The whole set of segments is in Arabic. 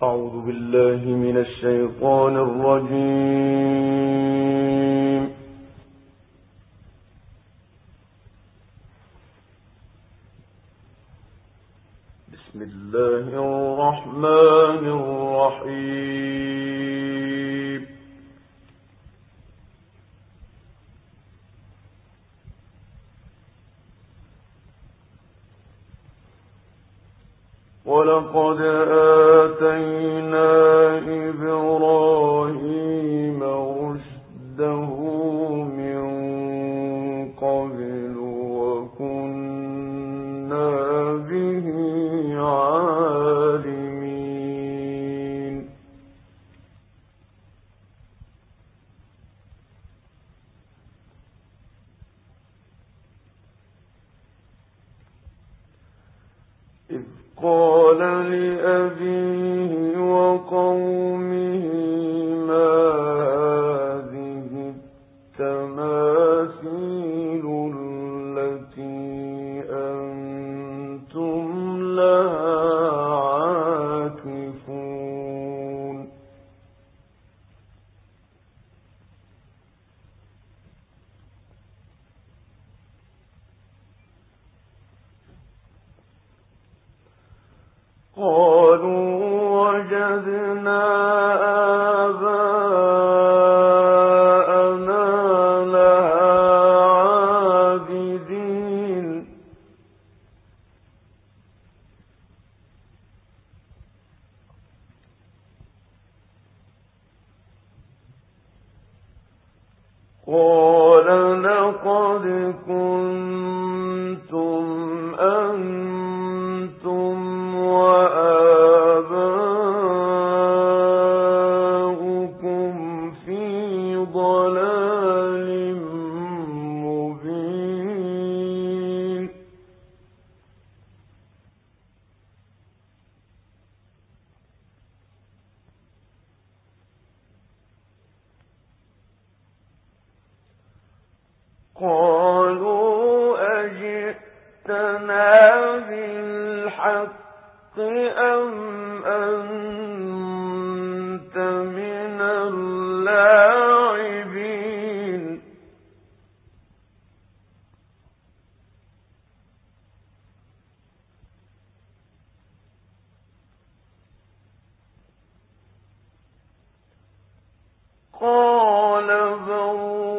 أعوذ بالله من الشيطان الرجيم. بسم الله الرحمن الرحيم. ولقد آتينا إبراهيم رشده من قبل وكنا به عالمين. إذ قال لأبيه وقومه ما هذه التماثيل التي أنتم لها عاكفون. قالوا وجدنا آباءنا لها عابدين. قال لقد كنتم أنتم وآباؤكم في ضلال مبين. قالوا أجئتنا بالحق أم أنت من اللاعبين. قال بل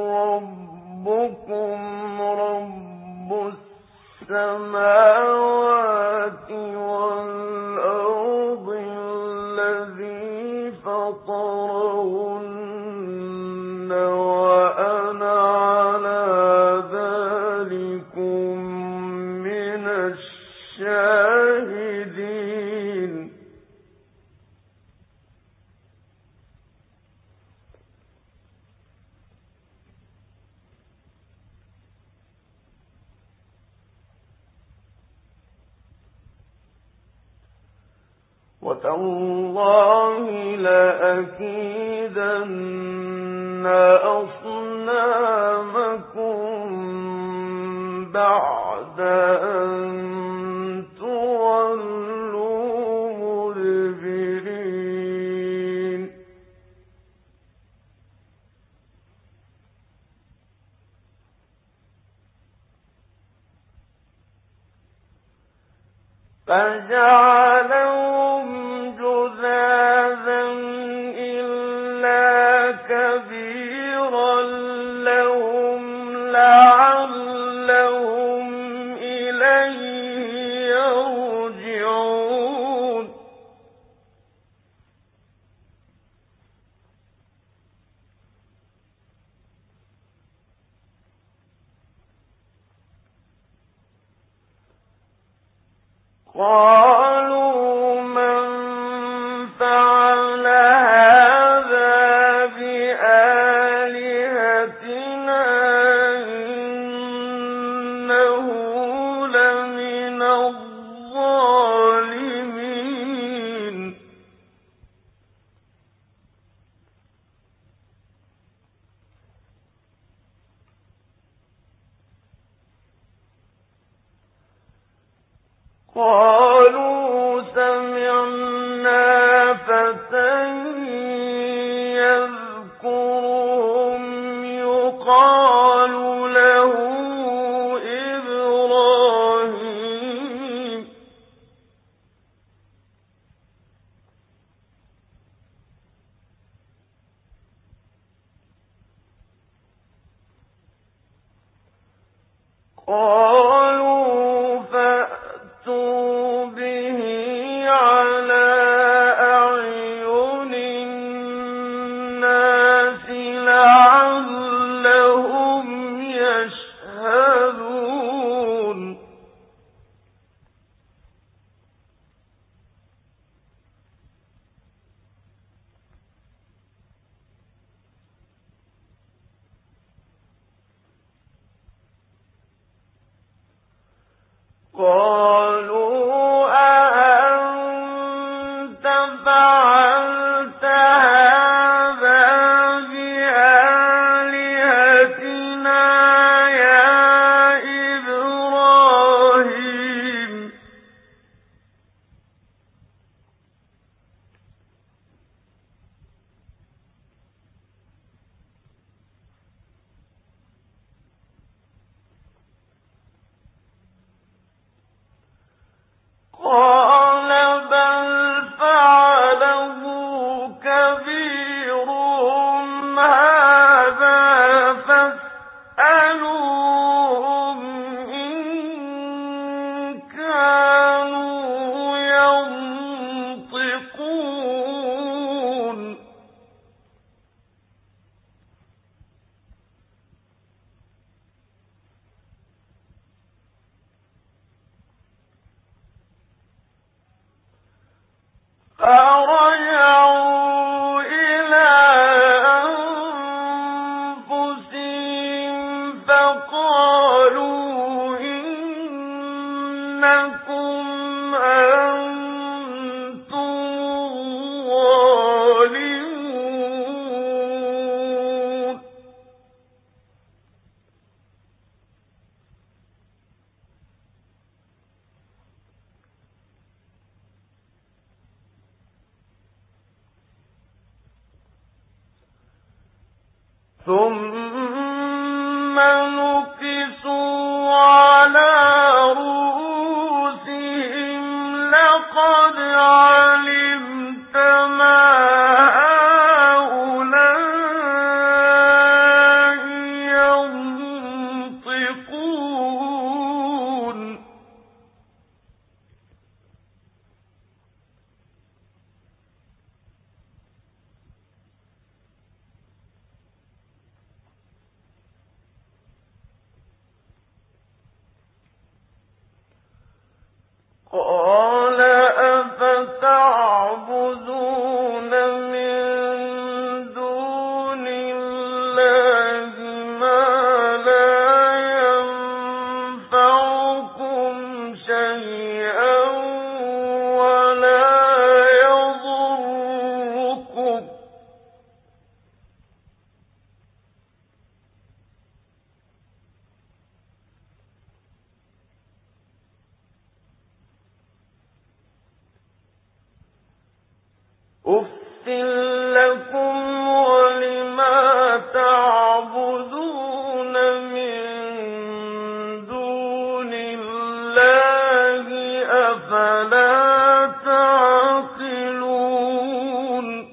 ربكم رب السماوات والأرض الذي فطرهن وأنا على ذلكم من الشاهدين. وتالله لأكيدن أصنامكم بعد أن تولوا مدبرين. فجعلهم جذاذا إلا كبيرا لهم لعلهم إليه يرجعون. قالوا من فعل هذا بآلهتنا إنه لمن الظالمين. قالوا سمعنا قالوا فأتوا به على أعين الناس لعلهم يشهدون قالوا أأنت فعلت هذا بآلهتنا يا إبراهيم قال بل فعله كبيرهم هذا فاسألوهم إن كانوا ينطقون فرجعوا إلى أنفسهم فقالوا إنكم أنتم الظالمون ثم نكسوا على رؤوسهم لقد علمت ما هؤلاء ينطقون قال أفتعبدون من دون الله ما لا ينفعكم شيئا ولا يضركم أُفٍّ لكم ولما تعبدون من دون الله أفلا تعقلون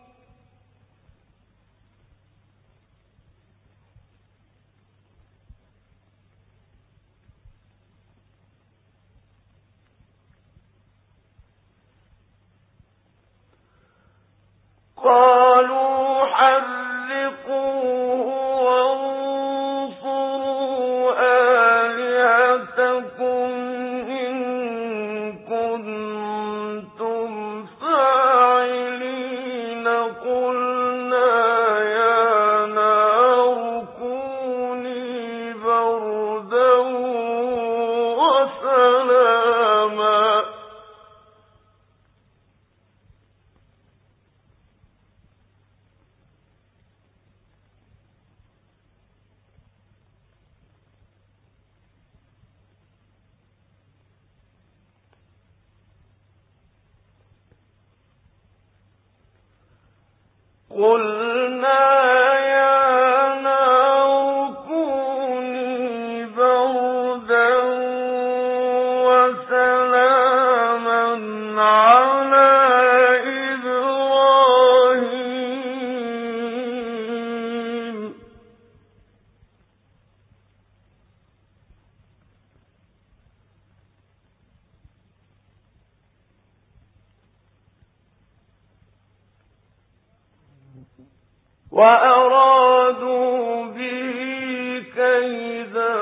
قالوا حرقوه وانصروا آلهتكم إن كنتم فاعلين قلنا يا نار كوني بردا وسلاما قلنا يا نار كوني بردا وسلاما على إبراهيم وأرادوا به كيدا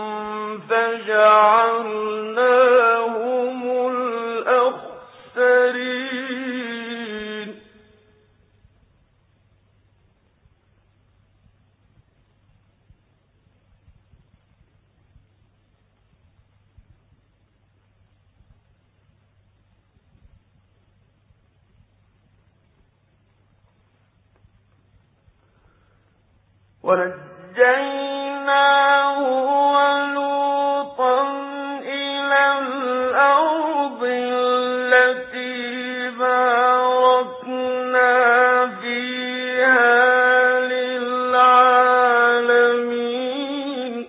فجعلناهم الأخسرين ونجيناه ولوطا إلى الأرض التي باركنا فيها للعالمين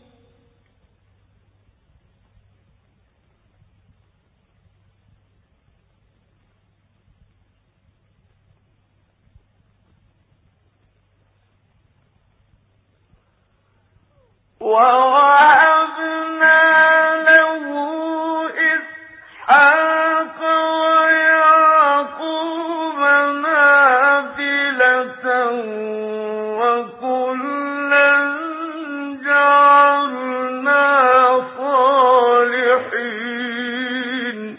ووهبنا له إسحاق ويعقوب نافلة وكلا جعلنا صالحين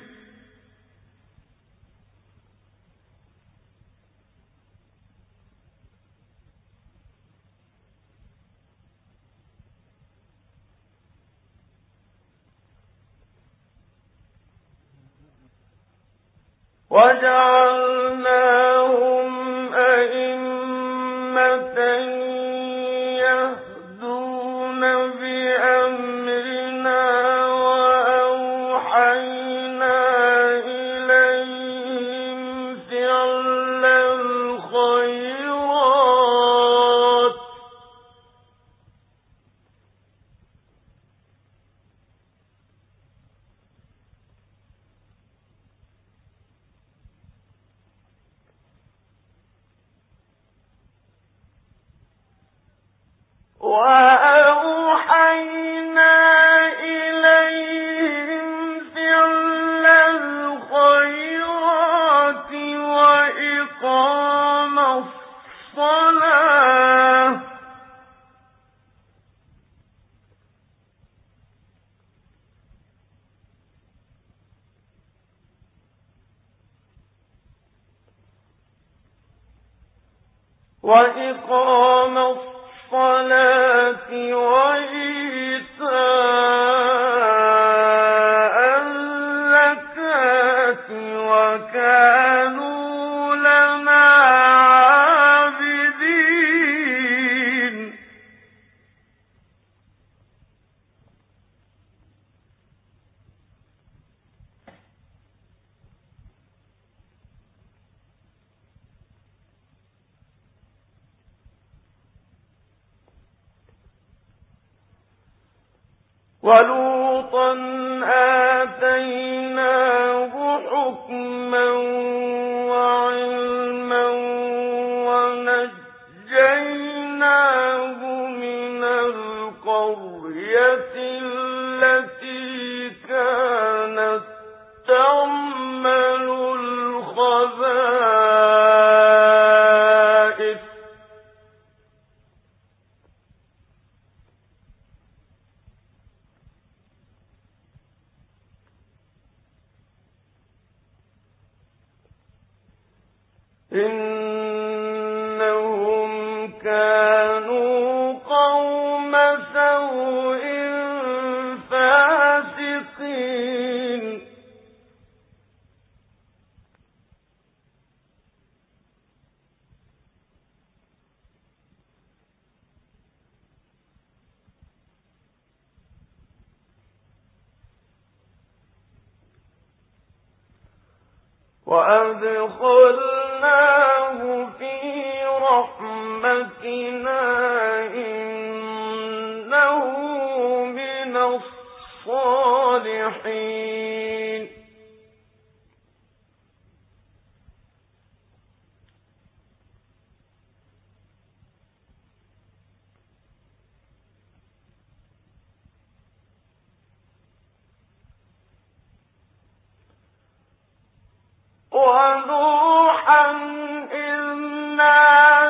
وجعلناهم أئمة يهدون بأمرنا وأوحينا إليهم فعل الخيرات وأوحينا إليهم فعل الخيرات وإقام الصلاة وإيتاء الزكاة وكانوا لنا عابدين ولوطا آتيناه حكما وعلما ونجيناه من القرية التي كانت تعمل الخبائث إنهم كانوا قوم سوء فاسقين وأدخلناه في رحمتنا إنه من الصالحين ونوحا إذ نادى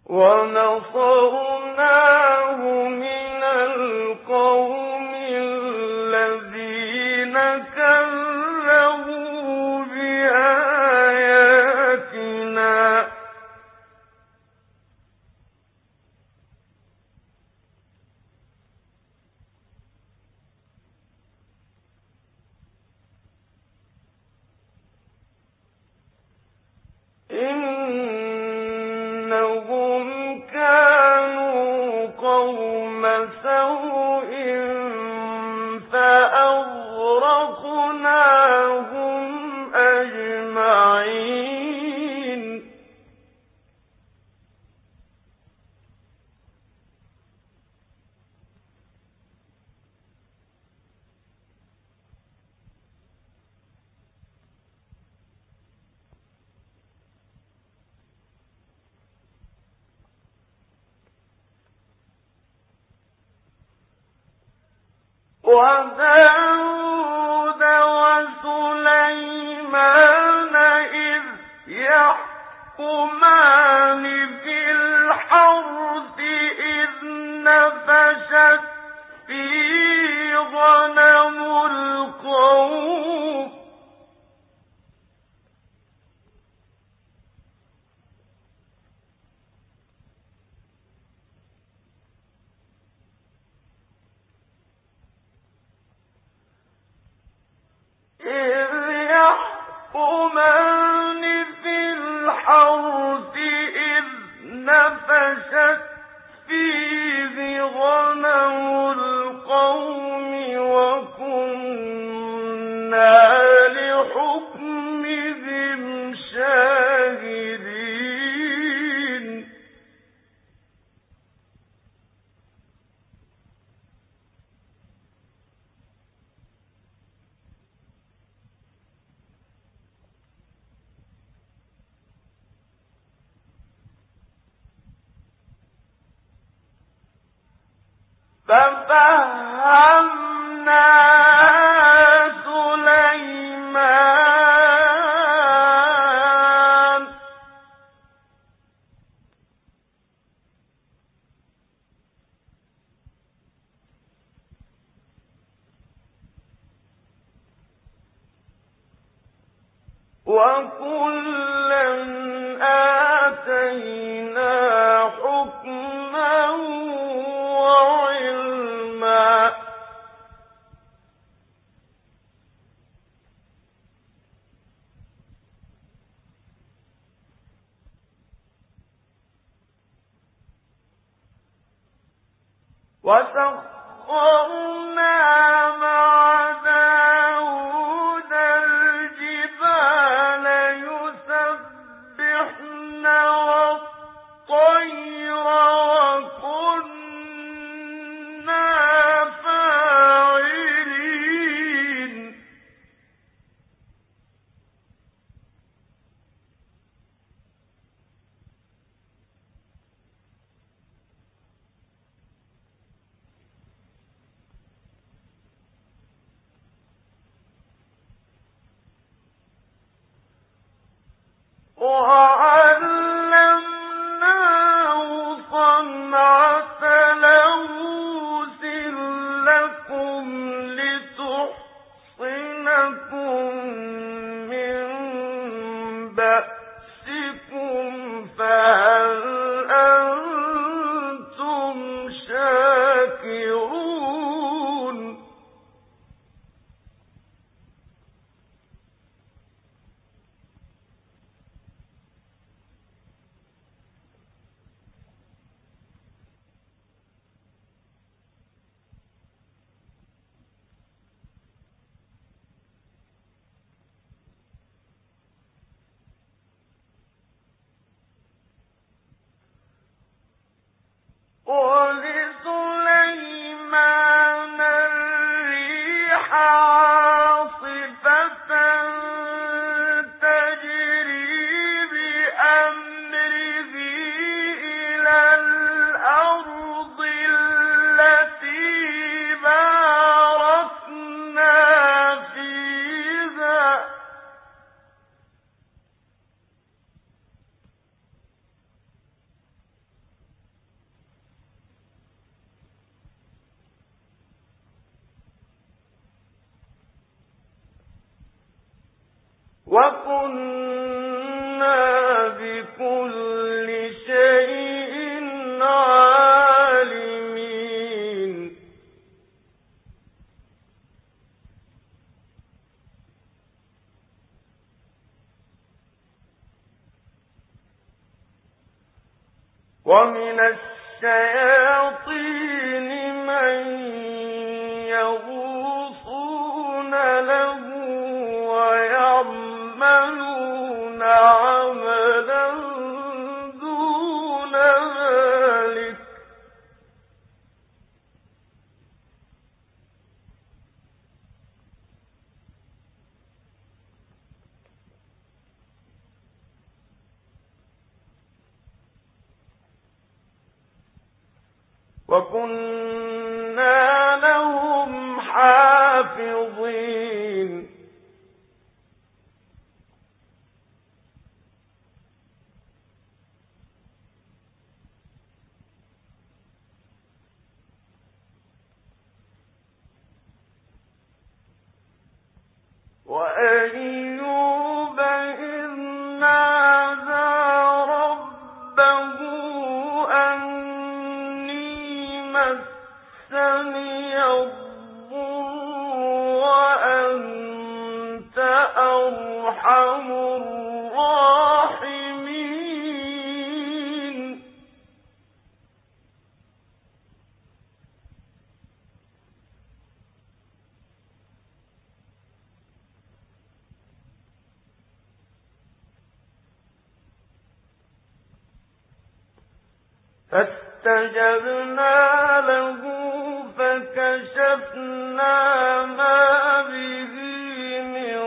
ونصرناه من القوم الذين كذبوا بآياتنا إنهم كانوا قوم سوء فأغرقناهم أجمعين وداود وسليمان إذ يحكمان في الحرث إذ نفشت فيه غنم القوم إذ يحكمان في الحرث إذ نفشت فيه غنم القوم وكنا لحكمهم شاهدين ففهمنا سليمان وكلا آتينا حكما وعلما وسخرنا مع داود الجبال يسبحن والطير وكنا فاعلين وعلمناه صنعة لبوس لكم لتحصنكم من بأسكم فهل أنتم شاكرون وكنا بكل شيء عالمين ومن الشياطين من يغوصون له ويعملون عملا دون ذلك وكنا لهم حافظين وأيوب إذ نادى ربه أني مسني الضر وأنت أرحم الراحمين فاستجبنا له فكشفنا ما به من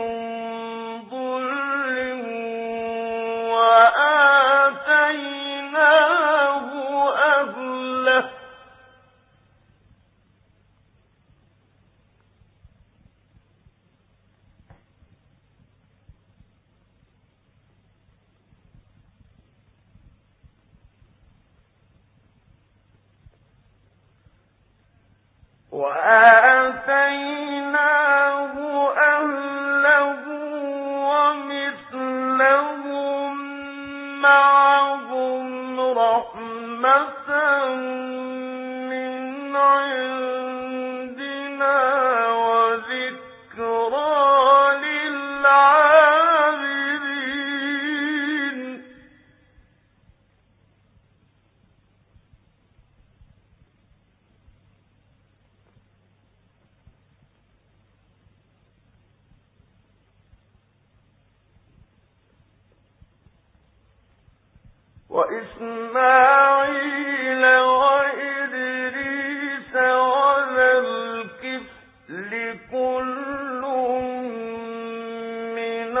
ضر وآتيناه أهله ومثلهم معهم رحمة من عندنا وذكرى للعابدين وإسماعيل وإدريس وذا الكفل كل من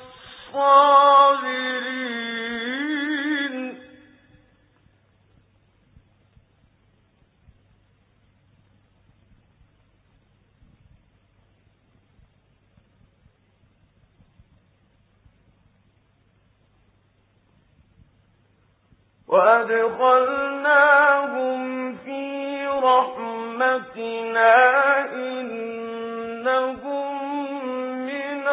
الصابرين وأدخلناهم في رحمتنا إنهم من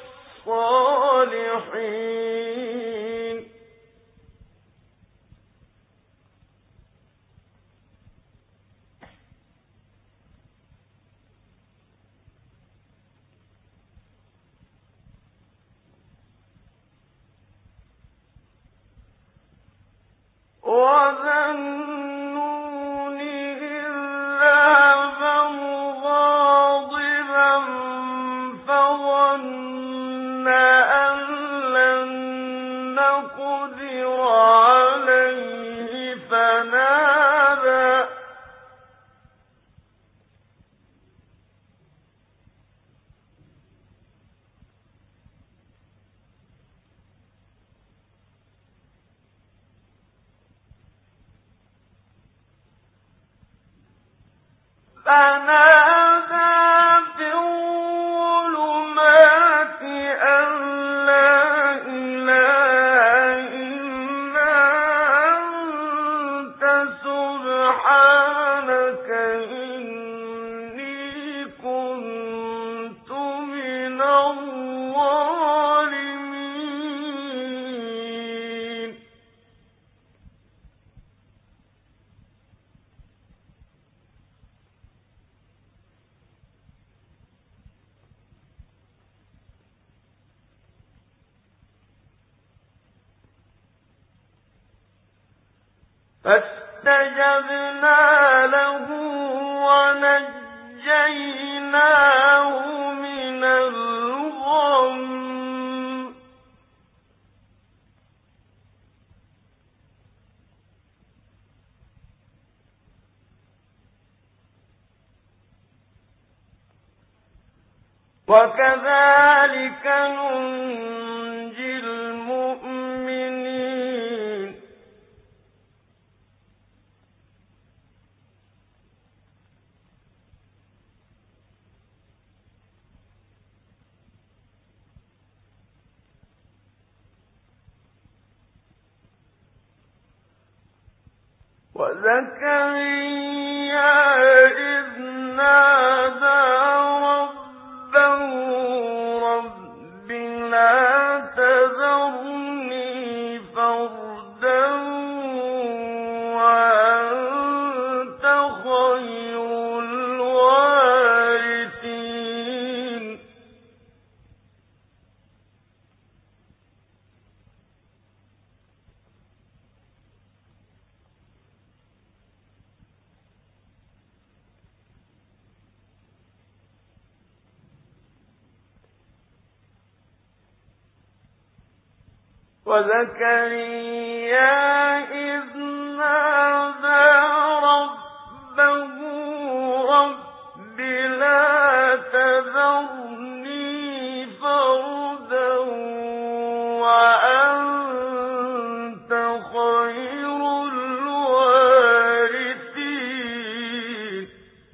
الصالحين وذا النون إذ ذهب مغاضبا فظن أن لن نقدر عليه فنادى في الظلمات أن لا إله إلا أنت سبحانك إني كنت من الظالمين فاستجبنا له ونجيناه من الغم وكذلك ننجي المؤمنين وزكريا إذ نادى ربه رب لا تذرني فردا وأنت خير الوارثين وزكريا إذ نادى ربه رب لا تذرني فردا وأنت خير الوارثين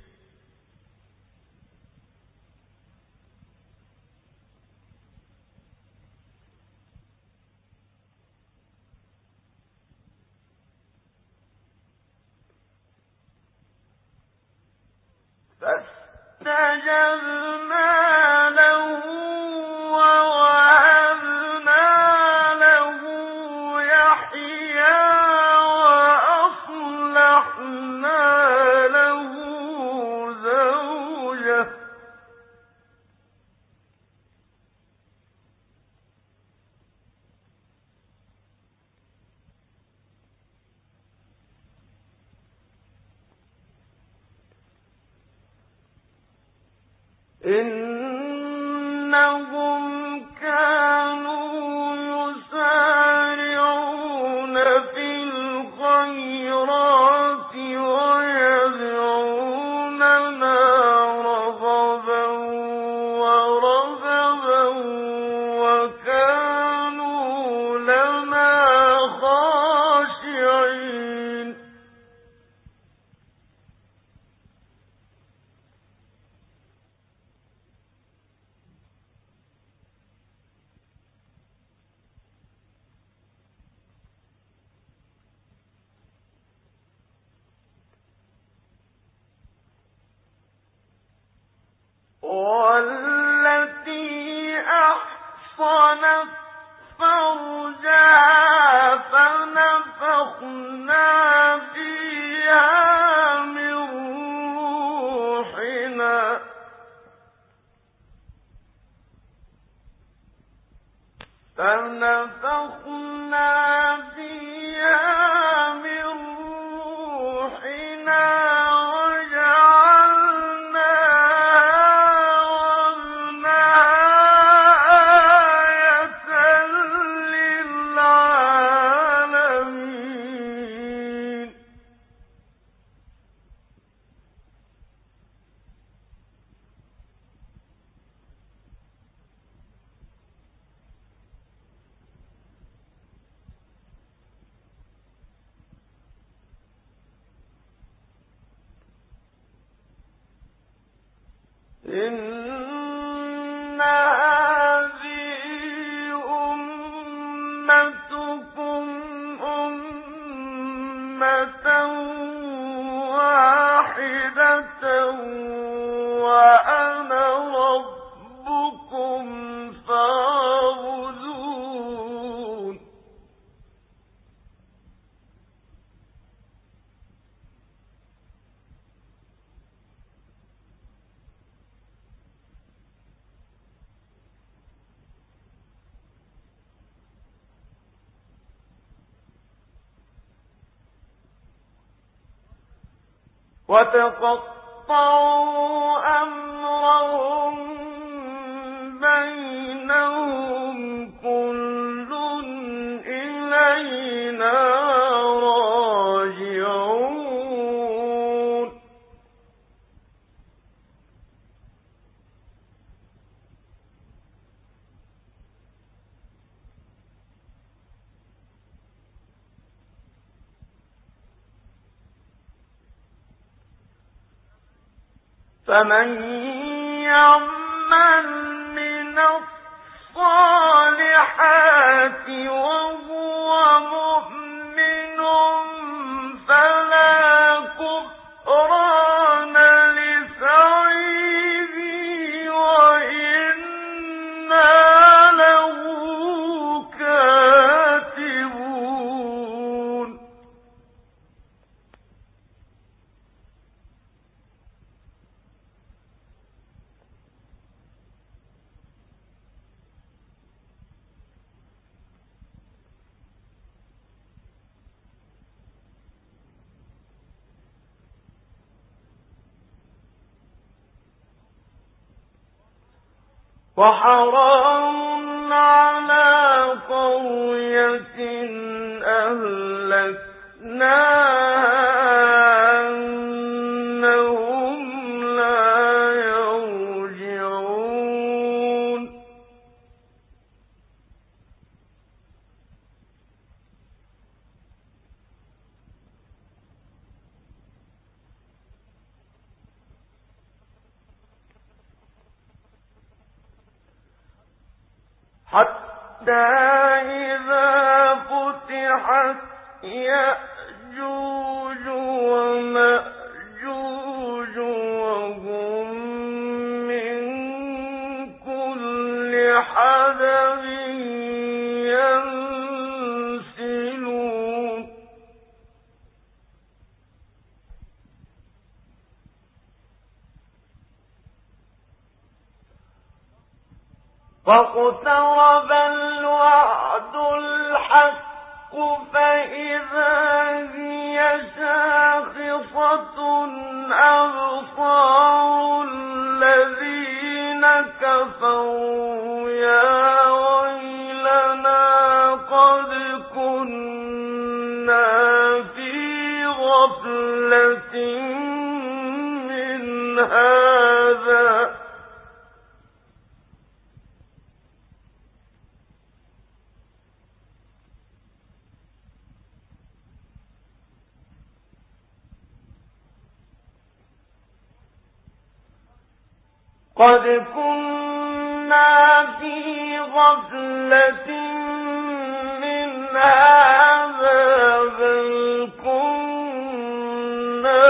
فاستجبنا له ووهبنا له يحيى وأصلحنا له زوجه إنهم كانوا يسارعون في الخيرات ويدعوننا رغبا ورهبا وكانوا لنا خاشعين والتي أحصنت فرجها فنفخنا فيها من روحنا إن هذه أمتكم أمة واحدة وأنا ربكم فاعبدون وتقطعوا أمرهم بينهم كل إلينا راجعون فمن يعمل من الصالحات وهو مؤمن فلا كفران لسعيه وإنا له كاتبون وحرام على قرية أهلكناها أنهم لا يرجعون حتى إذا فتحت يأجوج ومأجوج وهم من كل حدب ينسلون واقترب الوعد الحق فإذا هي شاخصة أبصار الذين كفروا يا ويلنا قد كنا في غفلة من هذا قد كنا في غفلة من هذا بل كنا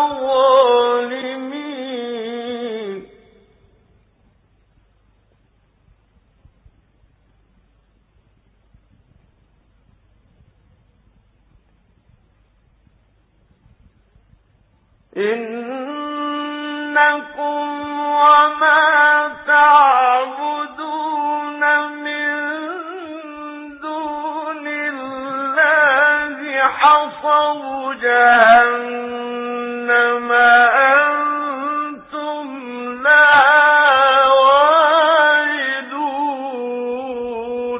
ظالمين إنكم وما تعبدون من دون الله حصب جهنم أنتم لها واردون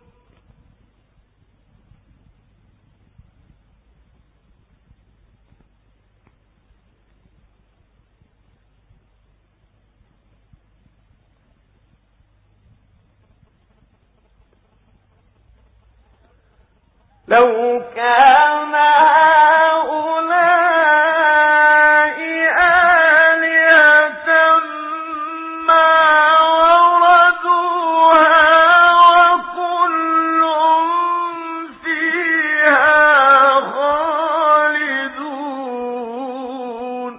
لو كان هؤلاء آلهة ما وردوها وكل فيها خالدون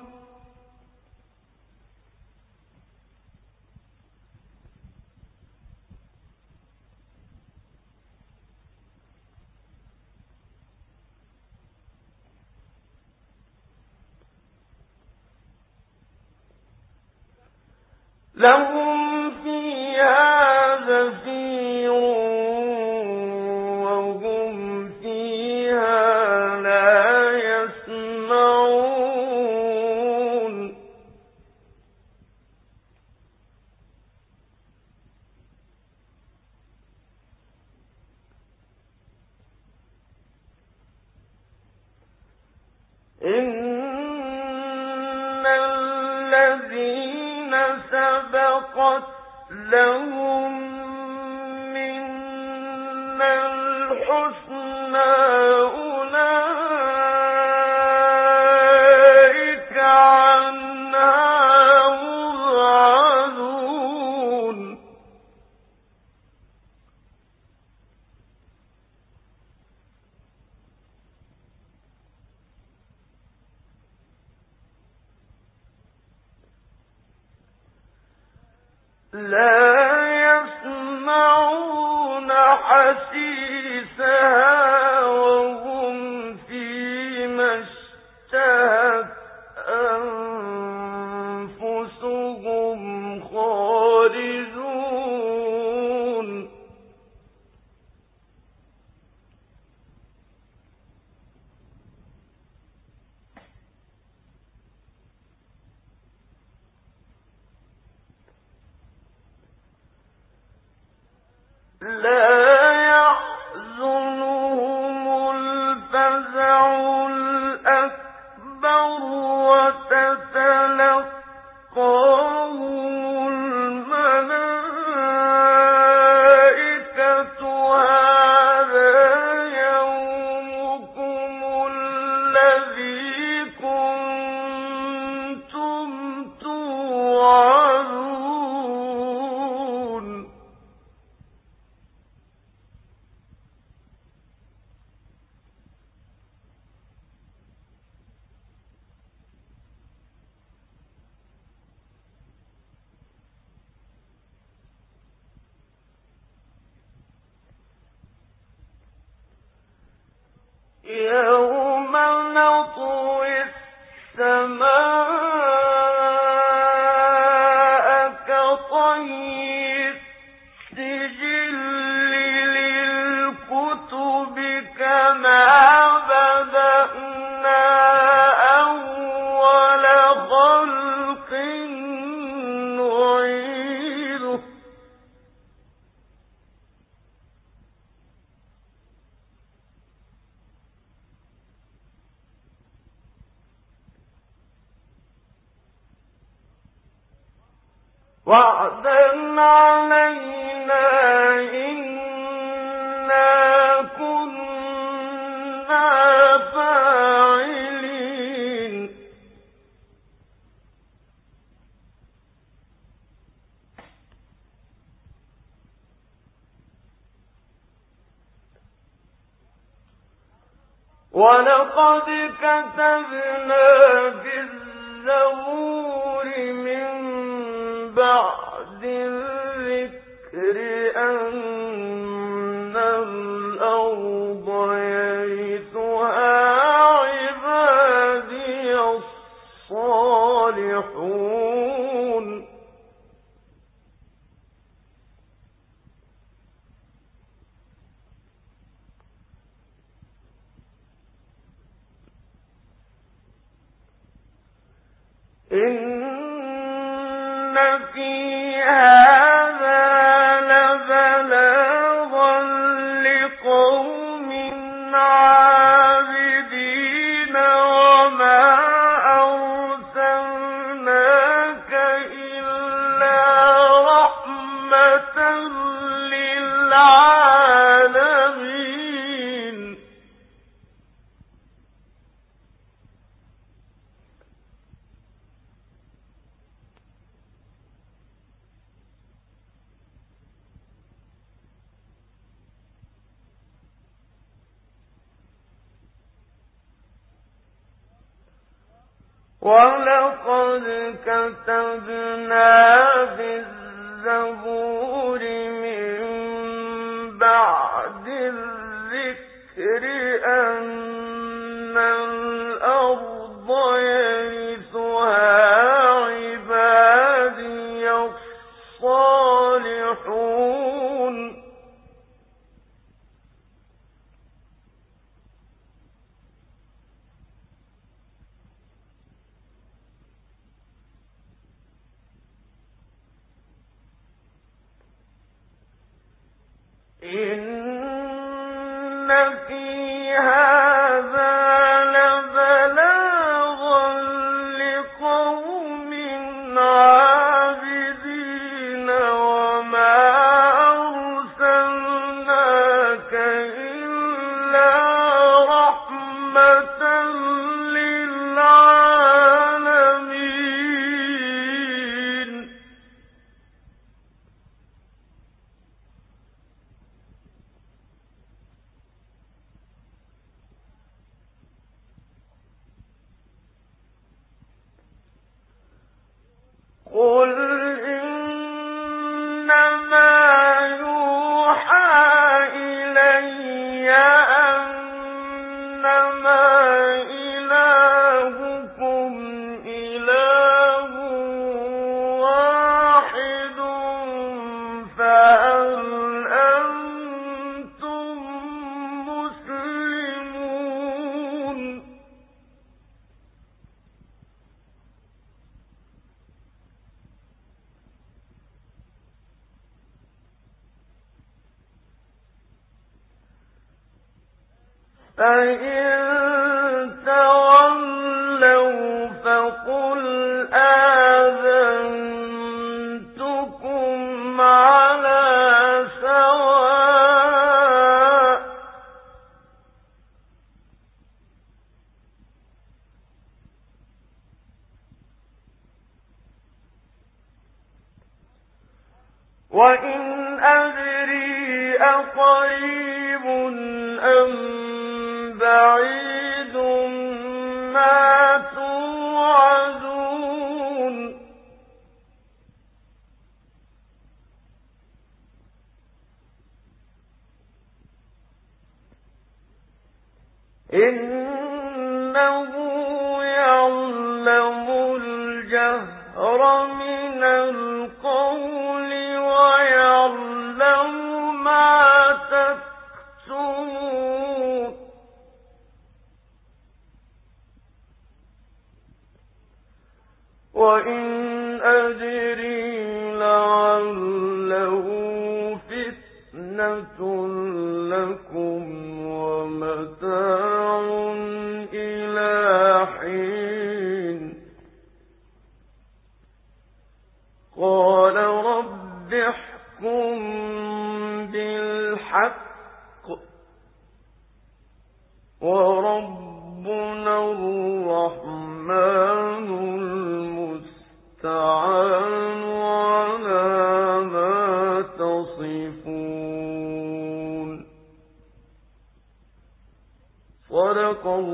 لهم فيها زفير وهم فيها لا يسمعون إن الذين سبقت لهم منا الحسنى أولئك عنها مبعدون لا يسمعون حسيسها وهم فيما اشتهت أنفسهم خالدون لا يحزنهم الفزع الأكبر وتتلقاهم الملائكة هذا يومكم الذي كنتم توعدون يوم نطوي السماء كطي السجل للكتب كما بدأنا أول خلق نعيده وعدا علينا إنا كنا فاعلين ولقد كتبنا في الزبور من بعد الذكر أن الأرض يرثها عبادي الصالحون إن في هذا لبلاغا لقوم عابدين وما أرسلناك إلا رحمة للعالمين ولقد كتبنا في الزبور من بعد الذكر أن الأرض يرثها عبادي الصالحون إن في هذا لبلاغا فإن تولوا فقل آذنتكم على سواء وإن أدري أقريب أم بعيد ما توعدون إنه يعلم الجهر من القول ويعلم ما تكتمون وإن أدري لعله فتنة لكم ومتاع إلى حين قال رب احكم بالحق وربنا الرحمن المستعان على ما تصفون صدق